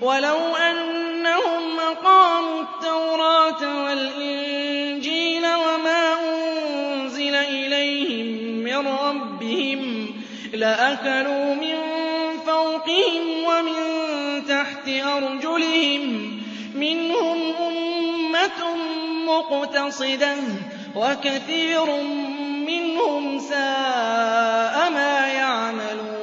وَلَوْ أَنَّهُمْ أَقَامُوا التَّوْرَاةَ وَالْإِنجِيلَ وَمَا أُنزِلَ إِلَيْهِم مِّن رَّبِّهِمْ لَأَكَلُوا مِن فَوْقِهِمْ وَمِن تَحْتِ أَرْجُلِهِم ۚ مِّنْهُمْ أُمَّةٌ مُّقْتَصِدَةٌ وَكَثِيرٌ مِّنْهُمْ سَاءَ مَا يَعْمَلُونَ